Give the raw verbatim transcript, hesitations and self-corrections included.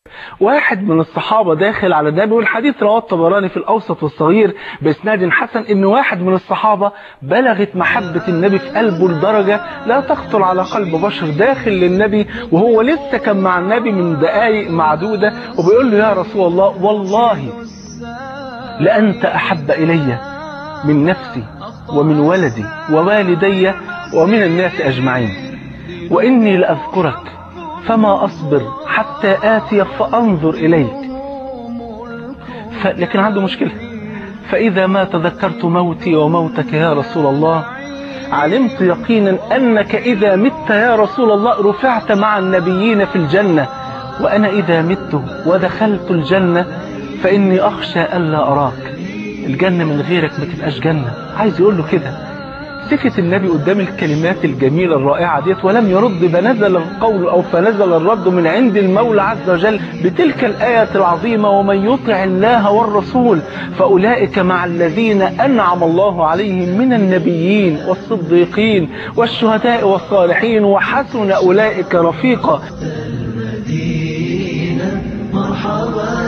واحد من الصحابة داخل على النبي، والحديث رواه الطبراني في الأوسط والصغير بإسناد حسن، إن واحد من الصحابة بلغت محبة النبي في قلبه لدرجة لا تخطر على قلب بشر، داخل للنبي وهو لسه كان مع النبي من دقائق معدودة، وبيقول له يا رسول الله والله لأنت أحب إلي من نفسي ومن ولدي ووالدي ومن الناس أجمعين، وإني لأذكرك فما أصبر حتى آتي فأنظر إليك. ف... لكن عنده مشكلة، فإذا ما تذكرت موتي وموتك يا رسول الله علمت يقينا أنك إذا مت يا رسول الله رفعت مع النبيين في الجنة، وأنا إذا مت ودخلت الجنة فإني أخشى ألا أراك، الجنة من غيرك ما تبقاش جنة. عايز يقول له كده. سكت النبي قدام الكلمات الجميلة الرائعة ديت ولم يرد، فنزل القول أو فنزل الرد من عند المولى عز وجل بتلك الآية العظيمة: ومن يطع الله والرسول فأولئك مع الذين أنعم الله عليهم من النبيين والصديقين والشهداء والصالحين وحسن أولئك رفيقا. المدينة مرحبا